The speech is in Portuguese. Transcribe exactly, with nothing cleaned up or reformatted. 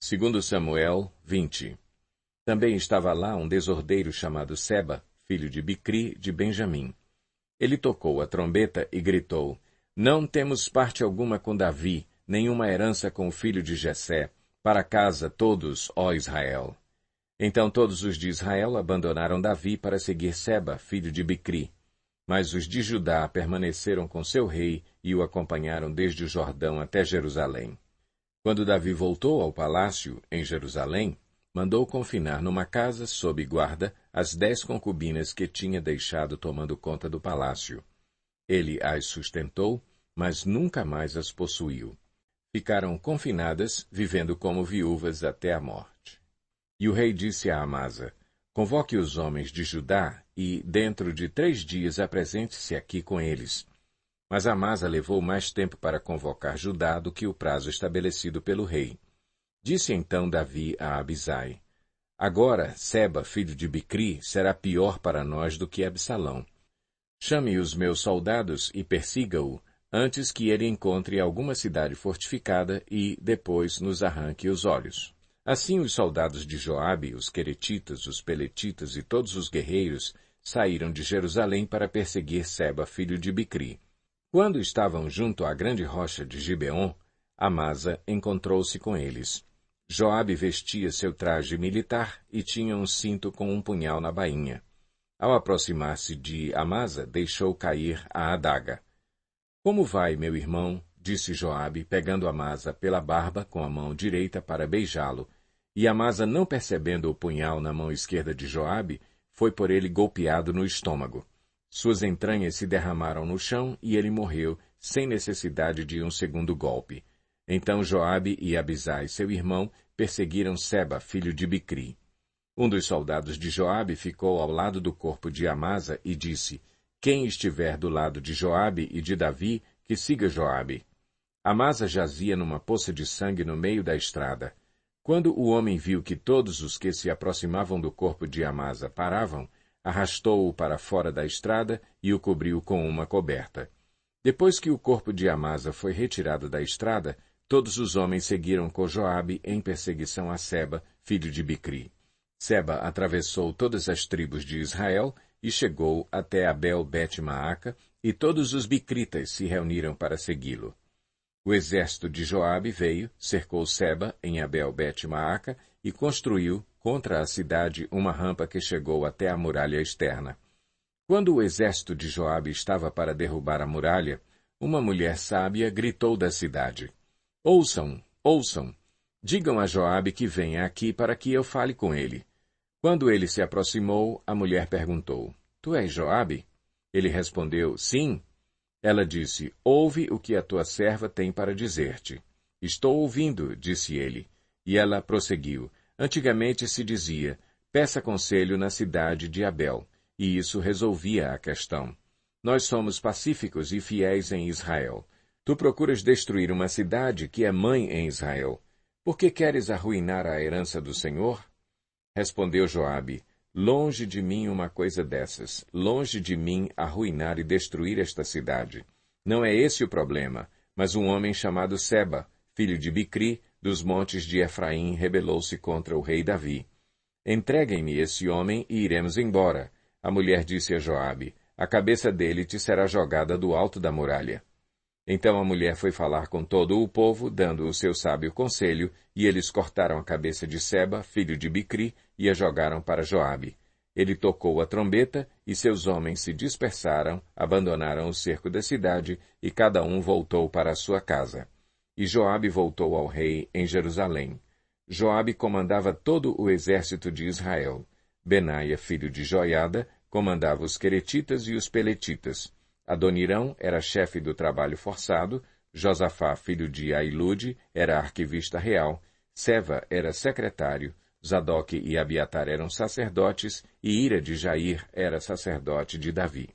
Segundo Samuel vinte. Também estava lá um desordeiro chamado Seba, filho de Bicri, de Benjamim. Ele tocou a trombeta e gritou, Não temos parte alguma com Davi, nenhuma herança com o filho de Jessé, para casa todos, ó Israel. Então todos os de Israel abandonaram Davi para seguir Seba, filho de Bicri. Mas os de Judá permaneceram com seu rei e o acompanharam desde o Jordão até Jerusalém. Quando Davi voltou ao palácio, em Jerusalém, mandou confinar numa casa, sob guarda, as dez concubinas que tinha deixado tomando conta do palácio. Ele as sustentou, mas nunca mais as possuiu. Ficaram confinadas, vivendo como viúvas até a morte. E o rei disse a Amasa, Convoque os homens de Judá e, dentro de três dias, apresente-se aqui com eles. Mas Amasa levou mais tempo para convocar Judá do que o prazo estabelecido pelo rei. Disse então Davi a Abisai, Agora, Seba, filho de Bicri, será pior para nós do que Absalão. Chame os meus soldados e persiga-o, antes que ele encontre alguma cidade fortificada e, depois, nos arranque os olhos. Assim os soldados de Joabe, os queretitas, os peletitas e todos os guerreiros saíram de Jerusalém para perseguir Seba, filho de Bicri. Quando estavam junto à grande rocha de Gibeon, Amasa encontrou-se com eles. Joabe vestia seu traje militar e tinha um cinto com um punhal na bainha. Ao aproximar-se de Amasa, deixou cair a adaga. Como vai, meu irmão? Disse Joabe, pegando Amasa pela barba com a mão direita para beijá-lo. E Amasa, não percebendo o punhal na mão esquerda de Joabe, foi por ele golpeado no estômago. Suas entranhas se derramaram no chão e ele morreu, sem necessidade de um segundo golpe. Então Joabe e Abisai, seu irmão, perseguiram Seba, filho de Bicri. Um dos soldados de Joabe ficou ao lado do corpo de Amasa e disse, Quem estiver do lado de Joabe e de Davi, que siga Joabe. Amasa jazia numa poça de sangue no meio da estrada. Quando o homem viu que todos os que se aproximavam do corpo de Amasa paravam, arrastou-o para fora da estrada e o cobriu com uma coberta. Depois que o corpo de Amasa foi retirado da estrada, todos os homens seguiram com Joabe em perseguição a Seba, filho de Bicri. Seba atravessou todas as tribos de Israel e chegou até Abel-Bet-Maaca, e todos os bicritas se reuniram para segui-lo. O exército de Joabe veio, cercou Seba em Abel-Bet-Maaca e construiu, contra a cidade, uma rampa que chegou até a muralha externa. Quando o exército de Joabe estava para derrubar a muralha, uma mulher sábia gritou da cidade, Ouçam, ouçam! Digam a Joabe que venha aqui para que eu fale com ele. Quando ele se aproximou, a mulher perguntou, Tu és Joabe? Ele respondeu, Sim. Ela disse, Ouve o que a tua serva tem para dizer-te. Estou ouvindo, disse ele. E ela prosseguiu, Antigamente se dizia, peça conselho na cidade de Abel, e isso resolvia a questão. Nós somos pacíficos e fiéis em Israel. Tu procuras destruir uma cidade que é mãe em Israel. Por que queres arruinar a herança do Senhor? Respondeu Joabe, longe de mim uma coisa dessas, longe de mim arruinar e destruir esta cidade. Não é esse o problema, mas um homem chamado Seba, filho de Bicri, dos montes de Efraim, rebelou-se contra o rei Davi. Entreguem-me esse homem e iremos embora. A mulher disse a Joabe, a cabeça dele te será jogada do alto da muralha. Então a mulher foi falar com todo o povo, dando o seu sábio conselho, e eles cortaram a cabeça de Seba, filho de Bicri, e a jogaram para Joabe. Ele tocou a trombeta, e seus homens se dispersaram, abandonaram o cerco da cidade, e cada um voltou para a sua casa. E Joabe voltou ao rei em Jerusalém. Joabe comandava todo o exército de Israel. Benaia, filho de Joiada, comandava os queretitas e os peletitas. Adonirão era chefe do trabalho forçado, Josafá, filho de Ailude, era arquivista real, Seva era secretário, Zadoque e Abiatar eram sacerdotes, e Ira de Jair era sacerdote de Davi.